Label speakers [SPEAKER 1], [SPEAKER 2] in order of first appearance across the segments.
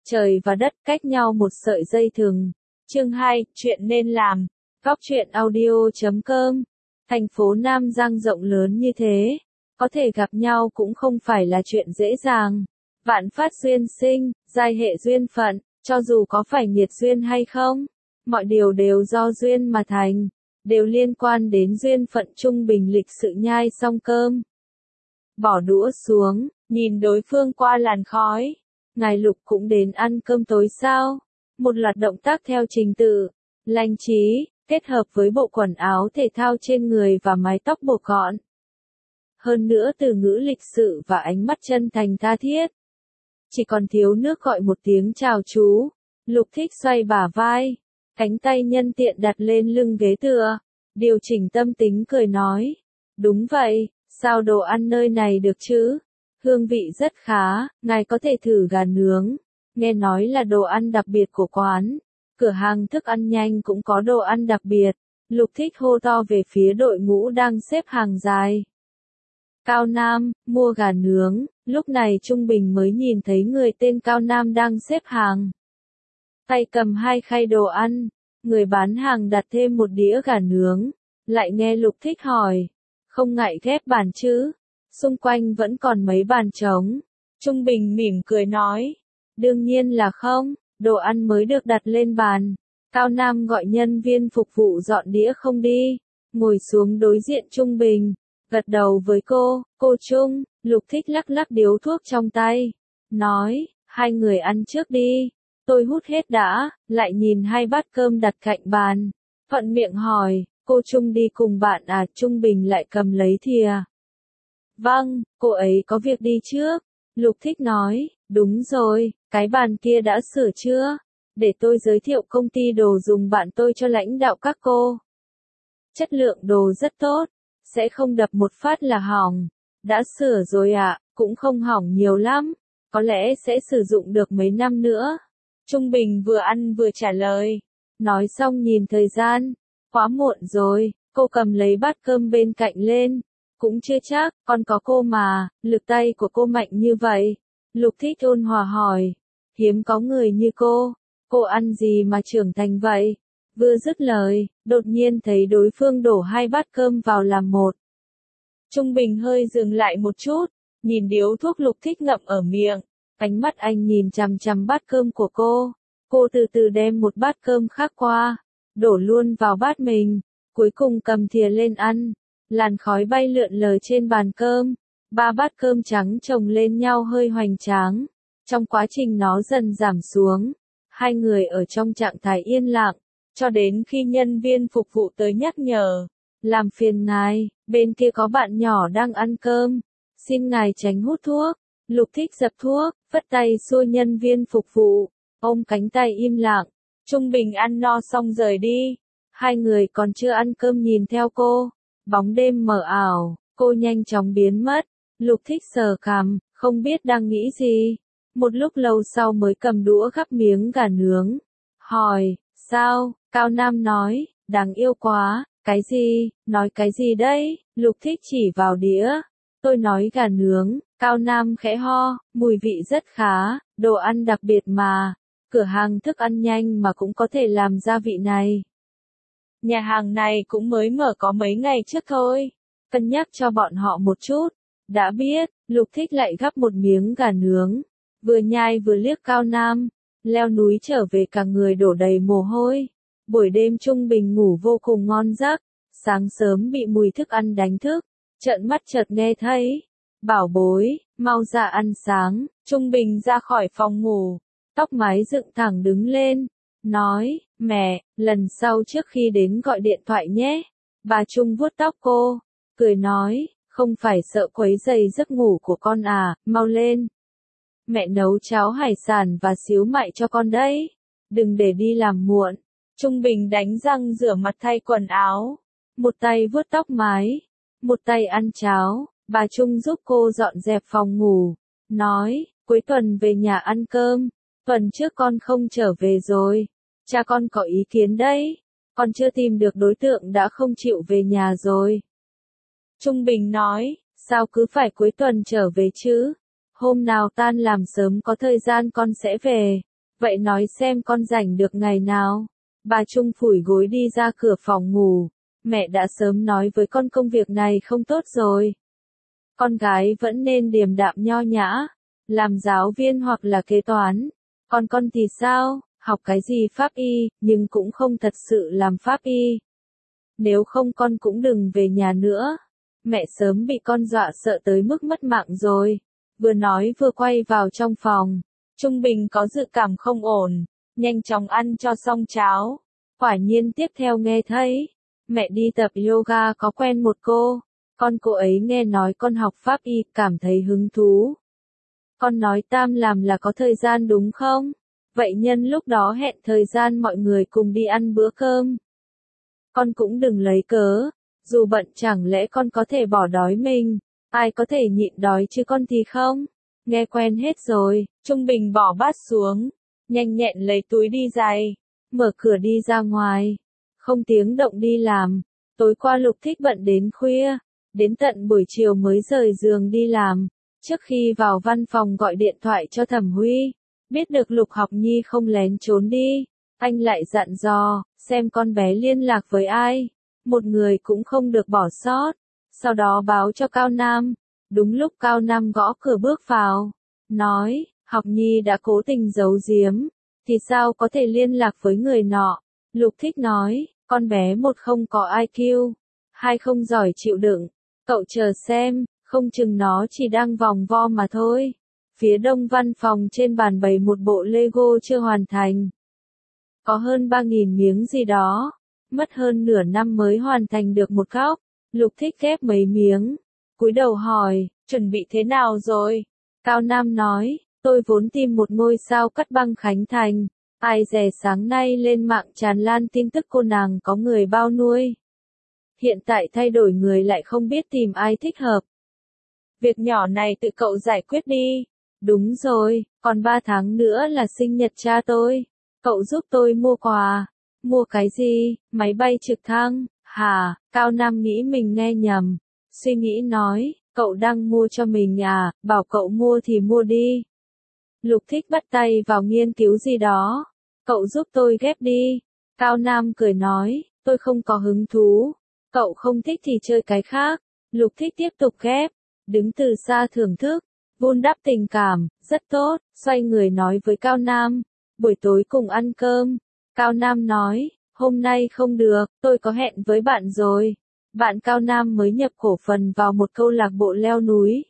[SPEAKER 1] Trời và đất cách nhau một sợi dây thừng. Chương 2, chuyện nên làm. Góc truyện audio.com. Thành phố Nam Giang rộng lớn như thế, có thể gặp nhau cũng không phải là chuyện dễ dàng. Vạn phát duyên sinh, giai hệ duyên phận, cho dù có phải nghiệt duyên hay không, mọi điều đều do duyên mà thành, đều liên quan đến duyên phận. Trung Bình lịch sự nhai xong cơm, bỏ đũa xuống, nhìn đối phương qua làn khói. Ngài Lục cũng đến ăn cơm tối sao? Một loạt động tác theo trình tự, lanh trí, kết hợp với bộ quần áo thể thao trên người và mái tóc buộc gọn. Hơn nữa từ ngữ lịch sự và ánh mắt chân thành tha thiết. Chỉ còn thiếu nước gọi một tiếng chào chú. Lục Thích xoay bả vai, cánh tay nhân tiện đặt lên lưng ghế tựa, điều chỉnh tâm tính cười nói. Đúng vậy, sao đồ ăn nơi này được chứ? Hương vị rất khá, ngài có thể thử gà nướng. Nghe nói là đồ ăn đặc biệt của quán. Cửa hàng thức ăn nhanh cũng có đồ ăn đặc biệt. Lục Thích hô to về phía đội ngũ đang xếp hàng dài. Cao Nam, mua gà nướng. Lúc này Trung Bình mới nhìn thấy người tên Cao Nam đang xếp hàng. Tay cầm hai khay đồ ăn. Người bán hàng đặt thêm một đĩa gà nướng. Lại nghe Lục Thích hỏi. Không ngại ghép bàn chứ? Xung quanh vẫn còn mấy bàn trống. Trung Bình mỉm cười nói. Đương nhiên là không, đồ ăn mới được đặt lên bàn. Cao Nam gọi nhân viên phục vụ dọn đĩa không đi. Ngồi xuống đối diện Trung Bình. Gật đầu với cô Trung. Lục Thích lắc lắc điếu thuốc trong tay. Nói, hai người ăn trước đi. Tôi hút hết đã, lại nhìn hai bát cơm đặt cạnh bàn. Thuận miệng hỏi, cô Trung đi cùng bạn à? Trung Bình lại cầm lấy thìa. Vâng, cô ấy có việc đi trước. Lục Thích nói, đúng rồi, cái bàn kia đã sửa chưa? Để tôi giới thiệu công ty đồ dùng bạn tôi cho lãnh đạo các cô. Chất lượng đồ rất tốt, sẽ không đập một phát là hỏng. Đã sửa rồi ạ, cũng không hỏng nhiều lắm, có lẽ sẽ sử dụng được mấy năm nữa. Trung Bình vừa ăn vừa trả lời. Nói xong nhìn thời gian, quá muộn rồi, cô cầm lấy bát cơm bên cạnh lên. Cũng chưa chắc, còn có cô mà, lực tay của cô mạnh như vậy. Lục Thích ôn hòa hỏi. Hiếm có người như cô ăn gì mà trưởng thành vậy? Vừa dứt lời, đột nhiên thấy đối phương đổ hai bát cơm vào làm một. Trung Bình hơi dừng lại một chút, nhìn điếu thuốc Lục Thích ngậm ở miệng. Ánh mắt anh nhìn chằm chằm bát cơm của cô. Cô từ từ đem một bát cơm khác qua, đổ luôn vào bát mình, cuối cùng cầm thìa lên ăn. Làn khói bay lượn lờ trên bàn cơm, ba bát cơm trắng chồng lên nhau hơi hoành tráng. Trong quá trình nó dần giảm xuống, hai người ở trong trạng thái yên lặng, cho đến khi nhân viên phục vụ tới nhắc nhở. Làm phiền ngài, bên kia có bạn nhỏ đang ăn cơm, xin ngài tránh hút thuốc. Lục Thích dập thuốc, vất tay xua nhân viên phục vụ, ôm cánh tay im lặng. Trung Bình ăn no xong rời đi. Hai người còn chưa ăn cơm nhìn theo cô. Bóng đêm mờ ảo, cô nhanh chóng biến mất. Lục Thích sờ cằm, không biết đang nghĩ gì. Một lúc lâu sau mới cầm đũa gắp miếng gà nướng. Hỏi, sao? Cao Nam nói, đáng yêu quá. Cái gì? Nói cái gì đấy? Lục Thích chỉ vào đĩa. Tôi nói gà nướng. Cao Nam khẽ ho, mùi vị rất khá, đồ ăn đặc biệt mà. Cửa hàng thức ăn nhanh mà cũng có thể làm gia vị này. Nhà hàng này cũng mới mở có mấy ngày trước thôi. Cân nhắc cho bọn họ một chút. Đã biết, Lục Thích lại gắp một miếng gà nướng. Vừa nhai vừa liếc Cao Nam. Leo núi trở về cả người đổ đầy mồ hôi. Buổi đêm Trung Bình ngủ vô cùng ngon giấc. Sáng sớm bị mùi thức ăn đánh thức. Trợn mắt chợt nghe thấy. Bảo bối, mau ra ăn sáng. Trung Bình ra khỏi phòng ngủ. Tóc mái dựng thẳng đứng lên. Nói, mẹ, lần sau trước khi đến gọi điện thoại nhé. Bà Trung vuốt tóc cô, cười nói, không phải sợ quấy rầy giấc ngủ của con à, mau lên. Mẹ nấu cháo hải sản và xíu mại cho con đấy. Đừng để đi làm muộn. Trung Bình đánh răng rửa mặt thay quần áo. Một tay vuốt tóc mái, một tay ăn cháo. Bà Trung giúp cô dọn dẹp phòng ngủ. Nói, cuối tuần về nhà ăn cơm. Tuần trước con không trở về rồi. Cha con có ý kiến đấy. Con chưa tìm được đối tượng đã không chịu về nhà rồi. Trung Bình nói, sao cứ phải cuối tuần trở về chứ? Hôm nào tan làm sớm có thời gian con sẽ về. Vậy nói xem con rảnh được ngày nào? Bà Trung phủi gối đi ra cửa phòng ngủ. Mẹ đã sớm nói với con công việc này không tốt rồi. Con gái vẫn nên điềm đạm nho nhã, làm giáo viên hoặc là kế toán. Còn con thì sao? Học cái gì pháp y, nhưng cũng không thật sự làm pháp y. Nếu không con cũng đừng về nhà nữa. Mẹ sớm bị con dọa sợ tới mức mất mạng rồi. Vừa nói vừa quay vào trong phòng. Trung Bình có dự cảm không ổn, nhanh chóng ăn cho xong cháo. Quả nhiên tiếp theo nghe thấy, mẹ đi tập yoga có quen một cô ấy nghe nói con học pháp y, cảm thấy hứng thú. Con nói Tam làm là có thời gian đúng không? Vậy nhân lúc đó hẹn thời gian mọi người cùng đi ăn bữa cơm. Con cũng đừng lấy cớ, dù bận chẳng lẽ con có thể bỏ đói mình, ai có thể nhịn đói chứ con thì không. Nghe quen hết rồi, Trung Bình bỏ bát xuống, nhanh nhẹn lấy túi đi giày, mở cửa đi ra ngoài, không tiếng động đi làm. Tối qua Lục Thích bận đến khuya, đến tận buổi chiều mới rời giường đi làm. Trước khi vào văn phòng gọi điện thoại cho Thẩm Huy, biết được Lục Học Nhi không lén trốn đi, anh lại dặn dò, xem con bé liên lạc với ai, một người cũng không được bỏ sót. Sau đó báo cho Cao Nam. Đúng lúc Cao Nam gõ cửa bước vào, nói, Học Nhi đã cố tình giấu giếm, thì sao có thể liên lạc với người nọ. Lục Thích nói, con bé một không có IQ, hai không giỏi chịu đựng, cậu chờ xem, không chừng nó chỉ đang vòng vo mà thôi. Phía đông văn phòng trên bàn bày một bộ Lego chưa hoàn thành. Có hơn 3.000 miếng gì đó, mất hơn nửa năm mới hoàn thành được một góc. Lục Thích ghép mấy miếng, cúi đầu hỏi, chuẩn bị thế nào rồi? Cao Nam nói, tôi vốn tìm một ngôi sao cắt băng Khánh Thành, ai dè sáng nay lên mạng tràn lan tin tức cô nàng có người bao nuôi. Hiện tại thay đổi người lại không biết tìm ai thích hợp. Việc nhỏ này tự cậu giải quyết đi. Đúng rồi, còn 3 tháng nữa là sinh nhật cha tôi. Cậu giúp tôi mua quà. Mua cái gì? Máy bay trực thăng? Hả? Cao Nam nghĩ mình nghe nhầm. Suy nghĩ nói, cậu đang mua cho mình à, bảo cậu mua thì mua đi. Lục Thích bắt tay vào nghiên cứu gì đó. Cậu giúp tôi ghép đi. Cao Nam cười nói, tôi không có hứng thú. Cậu không thích thì chơi cái khác. Lục Thích tiếp tục ghép. Đứng từ xa thưởng thức. Vun đắp tình cảm, rất tốt. Xoay người nói với Cao Nam. Buổi tối cùng ăn cơm. Cao Nam nói, hôm nay không được, tôi có hẹn với bạn rồi. Bạn Cao Nam mới nhập cổ phần vào một câu lạc bộ leo núi.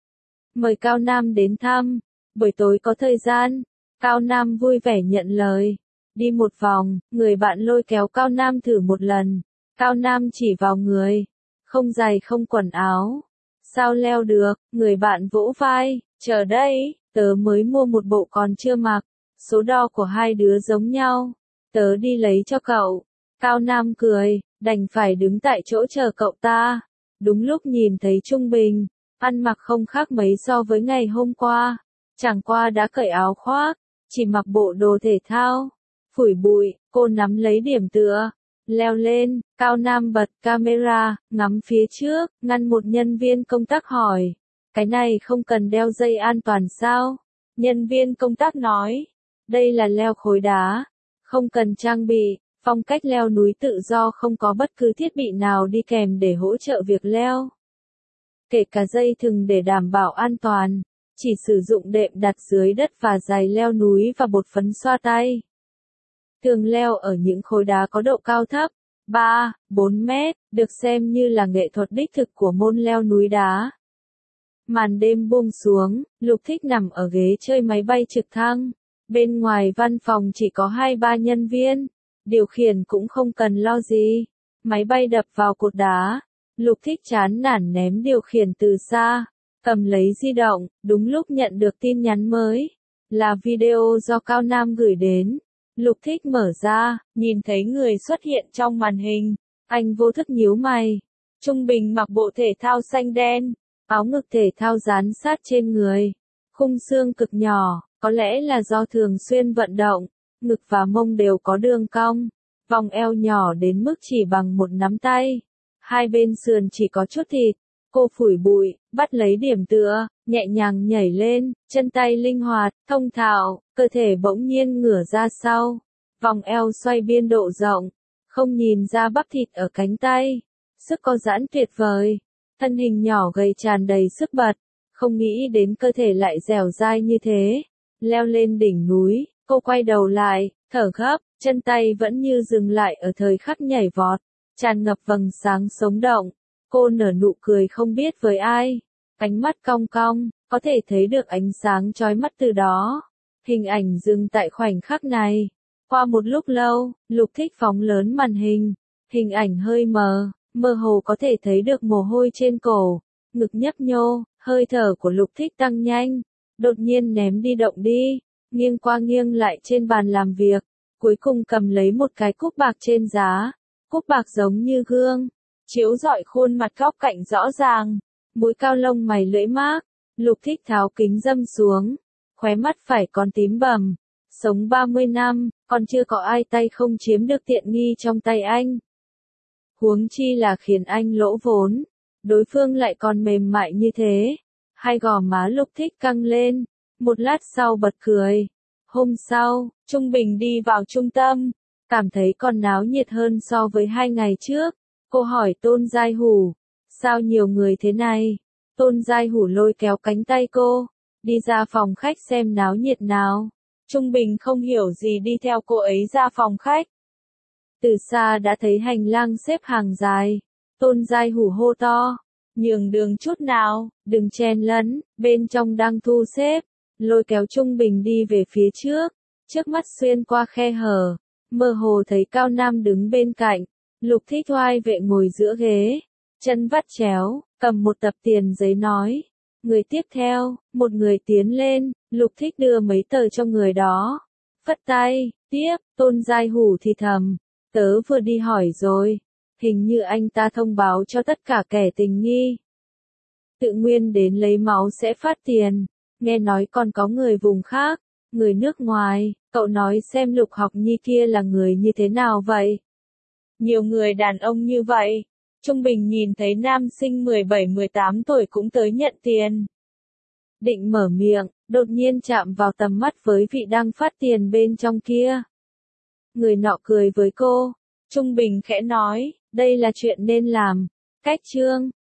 [SPEAKER 1] Mời Cao Nam đến thăm. Buổi tối có thời gian. Cao Nam vui vẻ nhận lời. Đi một vòng, người bạn lôi kéo Cao Nam thử một lần. Cao Nam chỉ vào người. Không giày không quần áo. Sao leo được? Người bạn vỗ vai. Chờ đây, tớ mới mua một bộ còn chưa mặc. Số đo của hai đứa giống nhau. Tớ đi lấy cho cậu. Cao Nam cười, đành phải đứng tại chỗ chờ cậu ta. Đúng lúc nhìn thấy Trung Bình, ăn mặc không khác mấy so với ngày hôm qua. Chẳng qua đã cởi áo khoác, chỉ mặc bộ đồ thể thao. Phủi bụi, cô nắm lấy điểm tựa. Leo lên, Cao Nam bật camera, ngắm phía trước, ngăn một nhân viên công tác hỏi. Cái này không cần đeo dây an toàn sao? Nhân viên công tác nói. Đây là leo khối đá. Không cần trang bị, phong cách leo núi tự do không có bất cứ thiết bị nào đi kèm để hỗ trợ việc leo. Kể cả dây thừng để đảm bảo an toàn, chỉ sử dụng đệm đặt dưới đất và giày leo núi và bột phấn xoa tay. Tường leo ở những khối đá có độ cao thấp, 3, 4 mét, được xem như là nghệ thuật đích thực của môn leo núi đá. Màn đêm buông xuống, Lục Thích nằm ở ghế chơi máy bay trực thăng. Bên ngoài văn phòng chỉ có 2-3 nhân viên, điều khiển cũng không cần lo gì. Máy bay đập vào cột đá, Lục Thích chán nản ném điều khiển từ xa, cầm lấy di động, đúng lúc nhận được tin nhắn mới, là video do Cao Nam gửi đến. Lục Thích mở ra, nhìn thấy người xuất hiện trong màn hình, anh vô thức nhíu mày. Trung Bình mặc bộ thể thao xanh đen, áo ngực thể thao dán sát trên người, khung xương cực nhỏ. Có lẽ là do thường xuyên vận động, ngực và mông đều có đường cong, vòng eo nhỏ đến mức chỉ bằng một nắm tay. Hai bên sườn chỉ có chút thịt. Cô phủi bụi, bắt lấy điểm tựa, nhẹ nhàng nhảy lên, chân tay linh hoạt, thông thạo, cơ thể bỗng nhiên ngửa ra sau, vòng eo xoay biên độ rộng, không nhìn ra bắp thịt ở cánh tay, sức co giãn tuyệt vời, thân hình nhỏ gầy tràn đầy sức bật, không nghĩ đến cơ thể lại dẻo dai như thế. Leo lên đỉnh núi, cô quay đầu lại, thở gấp, chân tay vẫn như dừng lại ở thời khắc nhảy vọt, tràn ngập vầng sáng sống động. Cô nở nụ cười không biết với ai, ánh mắt cong cong, có thể thấy được ánh sáng chói mắt từ đó. Hình ảnh dừng tại khoảnh khắc này. Qua một lúc lâu, Lục Thích phóng lớn màn hình, hình ảnh hơi mờ, mơ hồ có thể thấy được mồ hôi trên cổ, ngực nhấp nhô, hơi thở của Lục Thích tăng nhanh, đột nhiên ném đi động đi, nghiêng qua nghiêng lại trên bàn làm việc, cuối cùng cầm lấy một cái cúp bạc trên giá, cúp bạc giống như gương, chiếu rọi khuôn mặt góc cạnh rõ ràng, mũi cao lông mày lưỡi mác, Lục Thích tháo kính râm xuống, khóe mắt phải còn tím bầm, sống 30 năm, còn chưa có ai tay không chiếm được tiện nghi trong tay anh. Huống chi là khiến anh lỗ vốn, đối phương lại còn mềm mại như thế. Hai gò má Lục Thích căng lên, một lát sau bật cười. Hôm sau, Trung Bình đi vào trung tâm, cảm thấy còn náo nhiệt hơn so với 2 ngày trước. Cô hỏi Tôn Giai Hủ, sao nhiều người thế này? Tôn Giai Hủ lôi kéo cánh tay cô, đi ra phòng khách xem náo nhiệt nào. Trung Bình không hiểu gì đi theo cô ấy ra phòng khách. Từ xa đã thấy hành lang xếp hàng dài. Tôn Giai Hủ hô to, nhường đường chút nào, đừng chen lấn, bên trong đang thu xếp. Lôi kéo Trung Bình đi về phía trước, trước mắt xuyên qua khe hở, mơ hồ thấy Cao Nam đứng bên cạnh. Lục Thích oai vệ ngồi giữa ghế, chân vắt chéo, cầm một tập tiền giấy nói. Người tiếp theo, một người tiến lên, Lục Thích đưa mấy tờ cho người đó. Phất tay, tiếp, Tôn Giai Hủ thì thầm, tớ vừa đi hỏi rồi, hình như anh ta thông báo cho tất cả kẻ tình nghi. Tự nguyên đến lấy máu sẽ phát tiền, nghe nói còn có người vùng khác, người nước ngoài, cậu nói xem Lục Học Nhi kia là người như thế nào vậy? Nhiều người đàn ông như vậy, Trung Bình nhìn thấy nam sinh 17-18 tuổi cũng tới nhận tiền. Định mở miệng, đột nhiên chạm vào tầm mắt với vị đang phát tiền bên trong kia. Người nọ cười với cô, Trung Bình khẽ nói, đây là chuyện nên làm. Cách chương